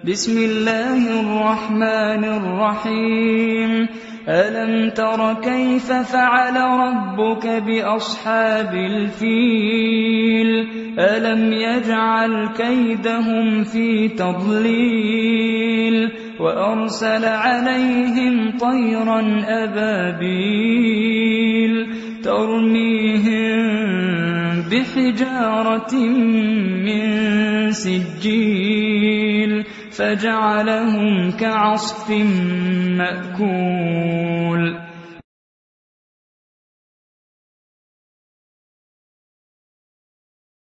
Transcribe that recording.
بسم الله الرحمن الرحيم ألم تر كيف فعل ربك بأصحاب الفيل ألم يجعل كيدهم في تضليل وأرسل عليهم طيرا أبابيل ترميهم بحجارة من سجيل فجعلهم كعصف مأكول